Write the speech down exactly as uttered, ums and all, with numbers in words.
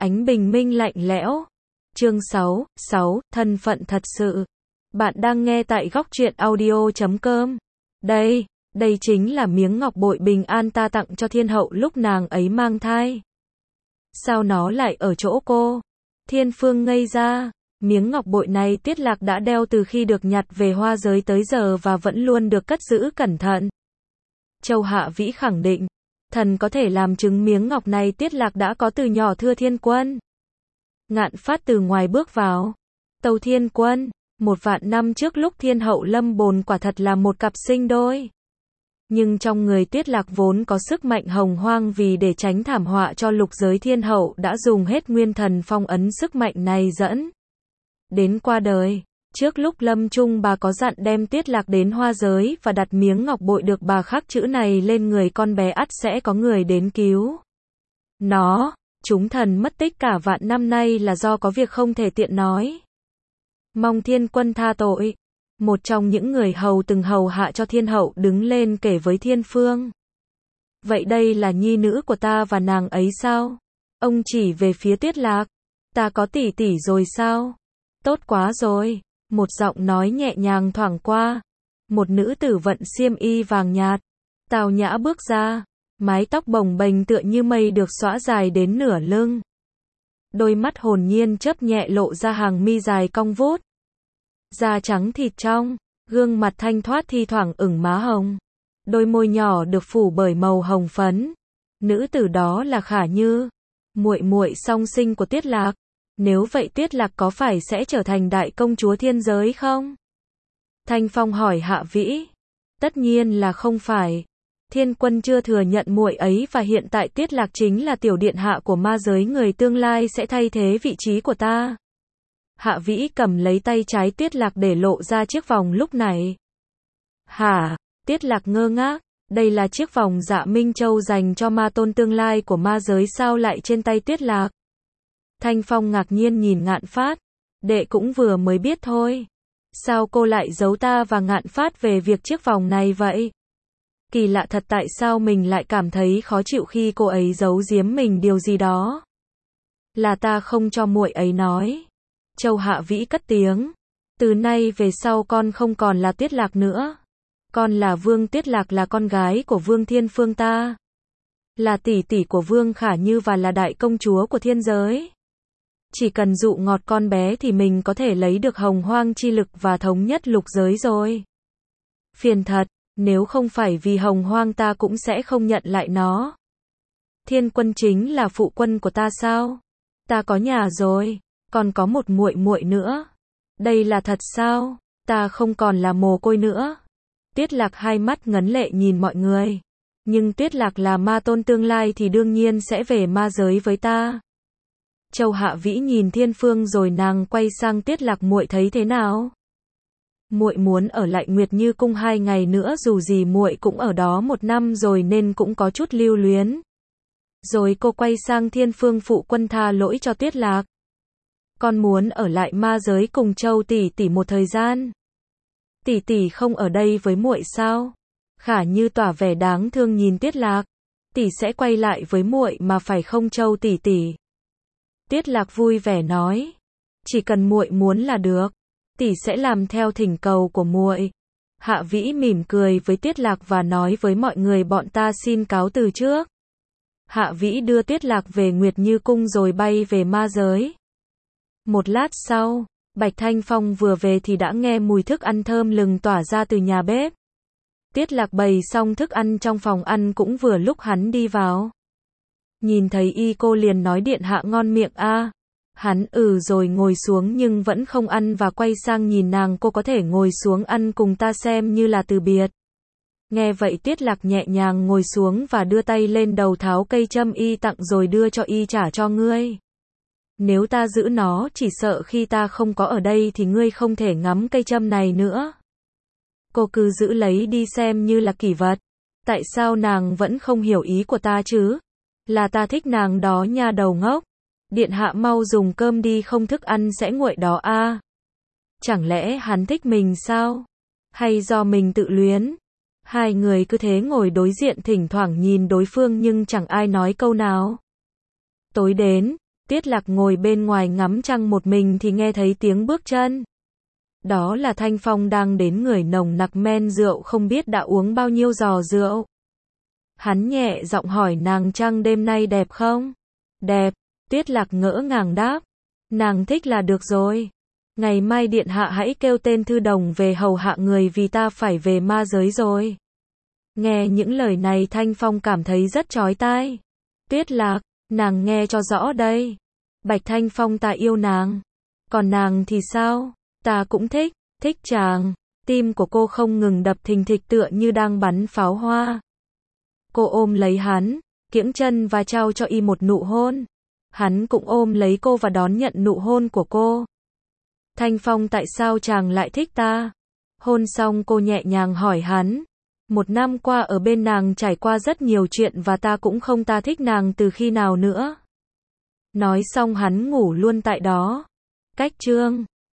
Ánh bình minh lạnh lẽo. Chương sáu, sáu, thân phận thật sự. Bạn đang nghe tại góc truyện audio chấm com. Đây, đây chính là miếng ngọc bội bình an ta tặng cho thiên hậu lúc nàng ấy mang thai. Sao nó lại ở chỗ cô? Thiên Phương ngây ra. Miếng ngọc bội này Tiết Lạc đã đeo từ khi được nhặt về hoa giới tới giờ và vẫn luôn được cất giữ cẩn thận. Châu Hạ Vĩ khẳng định, thần có thể làm chứng miếng ngọc này Tiết Lạc đã có từ nhỏ thưa Thiên Quân. Ngạn Phát từ ngoài bước vào. Tâu Thiên Quân, một vạn năm trước lúc thiên hậu lâm bồn quả thật là một cặp sinh đôi. Nhưng trong người Tiết Lạc vốn có sức mạnh hồng hoang, vì để tránh thảm họa cho lục giới thiên hậu đã dùng hết nguyên thần phong ấn sức mạnh này dẫn đến qua đời. Trước lúc lâm chung bà có dặn đem Tiết Lạc đến hoa giới và đặt miếng ngọc bội được bà khắc chữ này lên người con bé, ắt sẽ có người đến cứu nó. Chúng thần mất tích cả vạn năm nay là do có việc không thể tiện nói. Mong Thiên Quân tha tội. Một trong những người hầu từng hầu hạ cho thiên hậu đứng lên kể với Thiên Phương. Vậy đây là nhi nữ của ta và nàng ấy sao? Ông chỉ về phía Tiết Lạc. Ta có tỷ tỷ rồi sao? Tốt quá rồi. Một giọng nói nhẹ nhàng thoảng qua. Một nữ tử vận xiêm y vàng nhạt, tào nhã bước ra. Mái tóc bồng bềnh tựa như mây được xõa dài đến nửa lưng. Đôi mắt hồn nhiên chớp nhẹ lộ ra hàng mi dài cong vút. Da trắng thịt trong, gương mặt thanh thoát thi thoảng ửng má hồng. Đôi môi nhỏ được phủ bởi màu hồng phấn. Nữ tử đó là Khả Như, muội muội song sinh của Tiết Lạc. Nếu vậy Tiết Lạc có phải sẽ trở thành đại công chúa thiên giới không? Thanh Phong hỏi Hạ Vĩ. Tất nhiên là không phải. Thiên Quân chưa thừa nhận muội ấy và hiện tại Tiết Lạc chính là tiểu điện hạ của ma giới, người tương lai sẽ thay thế vị trí của ta. Hạ Vĩ cầm lấy tay trái Tiết Lạc để lộ ra chiếc vòng lúc này. Hả? Tiết Lạc ngơ ngác. Đây là chiếc vòng Dạ Minh Châu dành cho ma tôn tương lai của ma giới, sao lại trên tay Tiết Lạc? Thanh Phong ngạc nhiên nhìn Ngạn Phát. Đệ cũng vừa mới biết thôi. Sao cô lại giấu ta và Ngạn Phát về việc chiếc vòng này vậy? Kỳ lạ thật, tại sao mình lại cảm thấy khó chịu khi cô ấy giấu giếm mình điều gì đó? Là ta không cho muội ấy nói. Châu Hạ Vĩ cất tiếng. Từ nay về sau con không còn là Tiết Lạc nữa. Con là Vương Tiết Lạc, là con gái của Vương Thiên Phương ta. Là tỷ tỷ của Vương Khả Như và là đại công chúa của thiên giới. Chỉ cần dụ ngọt con bé thì mình có thể lấy được hồng hoang chi lực và thống nhất lục giới rồi. Phiền thật, nếu không phải vì hồng hoang ta cũng sẽ không nhận lại nó. Thiên Quân chính là phụ quân của ta sao? Ta có nhà rồi, còn có một muội muội nữa. Đây là thật sao? Ta không còn là mồ côi nữa. Tiết Lạc hai mắt ngấn lệ nhìn mọi người. Nhưng Tiết Lạc là ma tôn tương lai thì đương nhiên sẽ về ma giới với ta. Châu Hạ Vĩ nhìn Thiên Phương rồi nàng quay sang Tiết Lạc, muội thấy thế nào? Muội muốn ở lại Nguyệt Như cung hai ngày nữa, dù gì muội cũng ở đó một năm rồi nên cũng có chút lưu luyến. Rồi cô quay sang Thiên Phương, phụ quân tha lỗi cho Tiết Lạc. Con muốn ở lại ma giới cùng Châu tỷ tỷ một thời gian. Tỷ tỷ không ở đây với muội sao? Khả Như tỏ vẻ đáng thương nhìn Tiết Lạc. Tỷ sẽ quay lại với muội mà phải không Châu tỷ tỷ? Tiết Lạc vui vẻ nói. Chỉ cần muội muốn là được. Tỷ sẽ làm theo thỉnh cầu của muội. Hạ Vĩ mỉm cười với Tiết Lạc và nói với mọi người, bọn ta xin cáo từ trước. Hạ Vĩ đưa Tiết Lạc về Nguyệt Như cung rồi bay về ma giới. Một lát sau, Bạch Thanh Phong vừa về thì đã nghe mùi thức ăn thơm lừng tỏa ra từ nhà bếp. Tiết Lạc bày xong thức ăn trong phòng ăn cũng vừa lúc hắn đi vào. Nhìn thấy y cô liền nói, điện hạ ngon miệng a. À. Hắn ừ rồi ngồi xuống nhưng vẫn không ăn và quay sang nhìn nàng, cô có thể ngồi xuống ăn cùng ta xem như là từ biệt. Nghe vậy Tiết Lạc nhẹ nhàng ngồi xuống và đưa tay lên đầu tháo cây châm y tặng rồi đưa cho y, trả cho ngươi. Nếu ta giữ nó chỉ sợ khi ta không có ở đây thì ngươi không thể ngắm cây châm này nữa. Cô cứ giữ lấy đi xem như là kỷ vật. Tại sao nàng vẫn không hiểu ý của ta chứ? Là ta thích nàng đó nha đầu ngốc. Điện hạ mau dùng cơm đi, không thức ăn sẽ nguội đó a. À. Chẳng lẽ hắn thích mình sao? Hay do mình tự luyến? Hai người cứ thế ngồi đối diện thỉnh thoảng nhìn đối phương nhưng chẳng ai nói câu nào. Tối đến, Tiết Lạc ngồi bên ngoài ngắm trăng một mình thì nghe thấy tiếng bước chân. Đó là Thanh Phong đang đến, người nồng nặc men rượu, không biết đã uống bao nhiêu giò rượu. Hắn nhẹ giọng hỏi nàng, trăng đêm nay đẹp không? Đẹp, Tiết Lạc ngỡ ngàng đáp. Nàng thích là được rồi. Ngày mai điện hạ hãy kêu tên thư đồng về hầu hạ người, vì ta phải về ma giới rồi. Nghe những lời này Thanh Phong cảm thấy rất chói tai. Tiết Lạc, nàng nghe cho rõ đây. Bạch Thanh Phong, ta yêu nàng. Còn nàng thì sao? Ta cũng thích, thích chàng. Tim của cô không ngừng đập thình thịch tựa như đang bắn pháo hoa. Cô ôm lấy hắn, kiễng chân và trao cho y một nụ hôn. Hắn cũng ôm lấy cô và đón nhận nụ hôn của cô. Thanh Phong, tại sao chàng lại thích ta? Hôn xong cô nhẹ nhàng hỏi hắn. Một năm qua ở bên nàng trải qua rất nhiều chuyện và ta cũng không ta thích nàng từ khi nào nữa. Nói xong hắn ngủ luôn tại đó. Cách chương